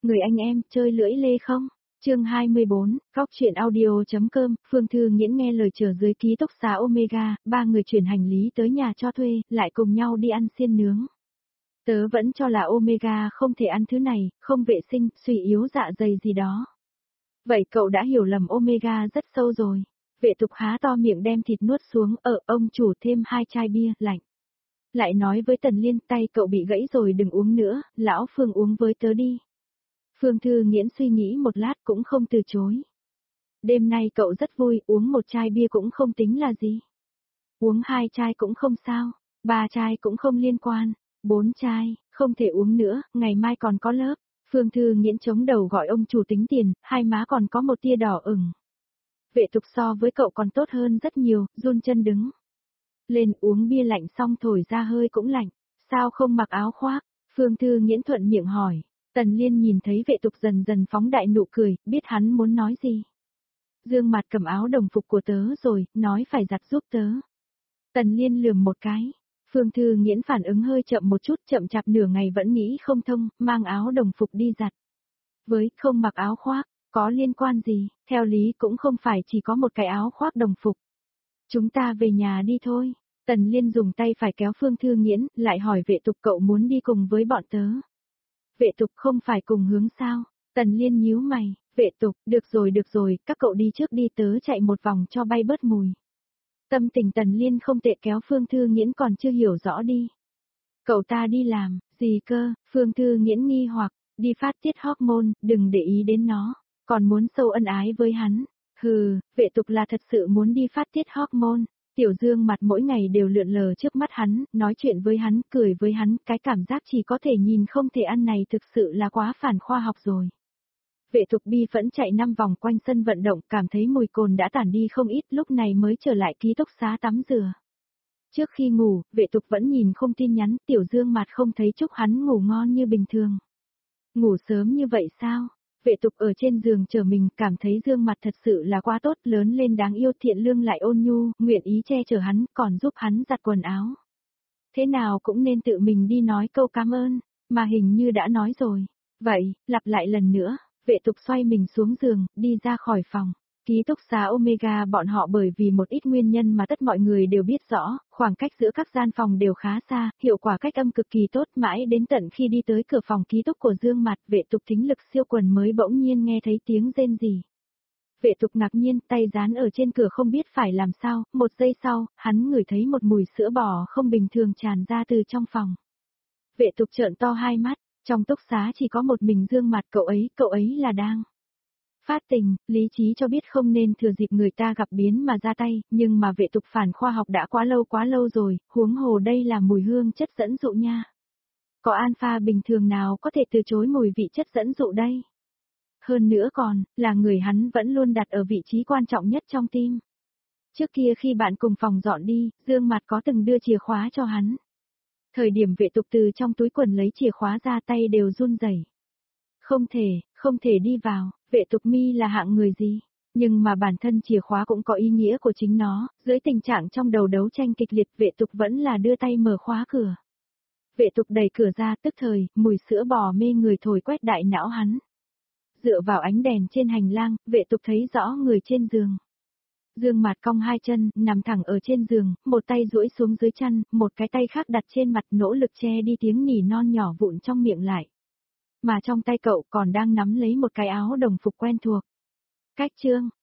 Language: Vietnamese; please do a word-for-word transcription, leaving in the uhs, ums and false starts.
Người anh em, chơi lưỡi lê không? Chương hai mươi bốn, Cóc truyện audio.com, Phương Thư Nghiễn nghe lời chờ dưới ký túc xá Omega, ba người chuyển hành lý tới nhà cho thuê, lại cùng nhau đi ăn xiên nướng. Tớ vẫn cho là Omega không thể ăn thứ này, không vệ sinh, suy yếu dạ dày gì đó. Vậy cậu đã hiểu lầm Omega rất sâu rồi. Vệ Tục há to miệng đem thịt nuốt xuống, ở ông chủ thêm hai chai bia, lạnh. Lại nói với Tần Liên, tay cậu bị gãy rồi đừng uống nữa, lão Phương uống với tớ đi. Phương Thư Nghiễn suy nghĩ một lát cũng không từ chối. Đêm nay cậu rất vui, uống một chai bia cũng không tính là gì. Uống hai chai cũng không sao, ba chai cũng không liên quan, bốn chai, không thể uống nữa, ngày mai còn có lớp. Phương Thư Nghiễn chống đầu gọi ông chủ tính tiền, hai má còn có một tia đỏ ửng. Vệ Tục so với cậu còn tốt hơn rất nhiều, run chân đứng. Lên uống bia lạnh xong thổi ra hơi cũng lạnh, sao không mặc áo khoác? Phương Thư Nghiễn thuận miệng hỏi. Tần Liên nhìn thấy Vệ Tục dần dần phóng đại nụ cười, biết hắn muốn nói gì. Dương Mặt cầm áo đồng phục của tớ rồi, nói phải giặt giúp tớ. Tần Liên lườm một cái. Phương Thư Nghiễn phản ứng hơi chậm một chút, chậm chạp nửa ngày vẫn nghĩ không thông, mang áo đồng phục đi giặt. Với không mặc áo khoác, có liên quan gì, theo lý cũng không phải chỉ có một cái áo khoác đồng phục. Chúng ta về nhà đi thôi. Tần Liên dùng tay phải kéo Phương Thư Nghiễn, lại hỏi Vệ Tục cậu muốn đi cùng với bọn tớ. Vệ Tục không phải cùng hướng sao? Tần Liên nhíu mày, Vệ Tục, được rồi được rồi, các cậu đi trước đi tớ chạy một vòng cho bay bớt mùi. Tâm tình Tần Liên không tệ kéo Phương Thư Nghiễn còn chưa hiểu rõ đi. Cậu ta đi làm, gì cơ, Phương Thư Nghiễn nghi hoặc, đi phát tiết hormone, đừng để ý đến nó, còn muốn sâu ân ái với hắn. Hừ, Vệ Tục là thật sự muốn đi phát tiết hormone. Tiểu Dương Mặt mỗi ngày đều lượn lờ trước mắt hắn, nói chuyện với hắn, cười với hắn, cái cảm giác chỉ có thể nhìn không thể ăn này thực sự là quá phản khoa học rồi. Vệ Tục bi phẫn chạy năm vòng quanh sân vận động, cảm thấy mùi cồn đã tản đi không ít, lúc này mới trở lại ký túc xá tắm rửa. Trước khi ngủ, Vệ Tục vẫn nhìn không tin nhắn, Tiểu Dương Mặt không thấy chúc hắn ngủ ngon như bình thường. Ngủ sớm như vậy sao? Vệ Tục ở trên giường chờ mình, cảm thấy Dương Mặt thật sự là quá tốt, lớn lên đáng yêu, thiện lương lại ôn nhu, nguyện ý che chở hắn, còn giúp hắn giặt quần áo. Thế nào cũng nên tự mình đi nói câu cảm ơn, mà hình như đã nói rồi. Vậy, lặp lại lần nữa, Vệ Tục xoay mình xuống giường, đi ra khỏi phòng. Ký túc xá Omega bọn họ bởi vì một ít nguyên nhân mà tất mọi người đều biết rõ, khoảng cách giữa các gian phòng đều khá xa, hiệu quả cách âm cực kỳ tốt, mãi đến tận khi đi tới cửa phòng ký túc của Dương Mặt, Vệ Tục thính lực siêu quần mới bỗng nhiên nghe thấy tiếng rên rỉ. Vệ Tục ngạc nhiên, tay dán ở trên cửa không biết phải làm sao, một giây sau, hắn ngửi thấy một mùi sữa bò không bình thường tràn ra từ trong phòng. Vệ Tục trợn to hai mắt, trong túc xá chỉ có một mình Dương Mặt, cậu ấy, cậu ấy là đang phát tình, lý trí cho biết không nên thừa dịp người ta gặp biến mà ra tay, nhưng mà Vệ Tục phản khoa học đã quá lâu quá lâu rồi, huống hồ đây là mùi hương chất dẫn dụ nha. Có alpha bình thường nào có thể từ chối mùi vị chất dẫn dụ đây? Hơn nữa còn, là người hắn vẫn luôn đặt ở vị trí quan trọng nhất trong tim. Trước kia khi bạn cùng phòng dọn đi, Dương Mặt có từng đưa chìa khóa cho hắn. Thời điểm Vệ Tục từ trong túi quần lấy chìa khóa ra tay đều run rẩy. Không thể, không thể đi vào, Vệ Tục mi là hạng người gì? Nhưng mà bản thân chìa khóa cũng có ý nghĩa của chính nó, dưới tình trạng trong đầu đấu tranh kịch liệt Vệ Tục vẫn là đưa tay mở khóa cửa. Vệ Tục đẩy cửa ra tức thời, mùi sữa bò mê người thổi quét đại não hắn. Dựa vào ánh đèn trên hành lang, Vệ Tục thấy rõ người trên giường. Dương Mặt cong hai chân, nằm thẳng ở trên giường, một tay duỗi xuống dưới chăn, một cái tay khác đặt trên mặt nỗ lực che đi tiếng nỉ non nhỏ vụn trong miệng lại. Mà trong tay cậu còn đang nắm lấy một cái áo đồng phục quen thuộc. Cách chương,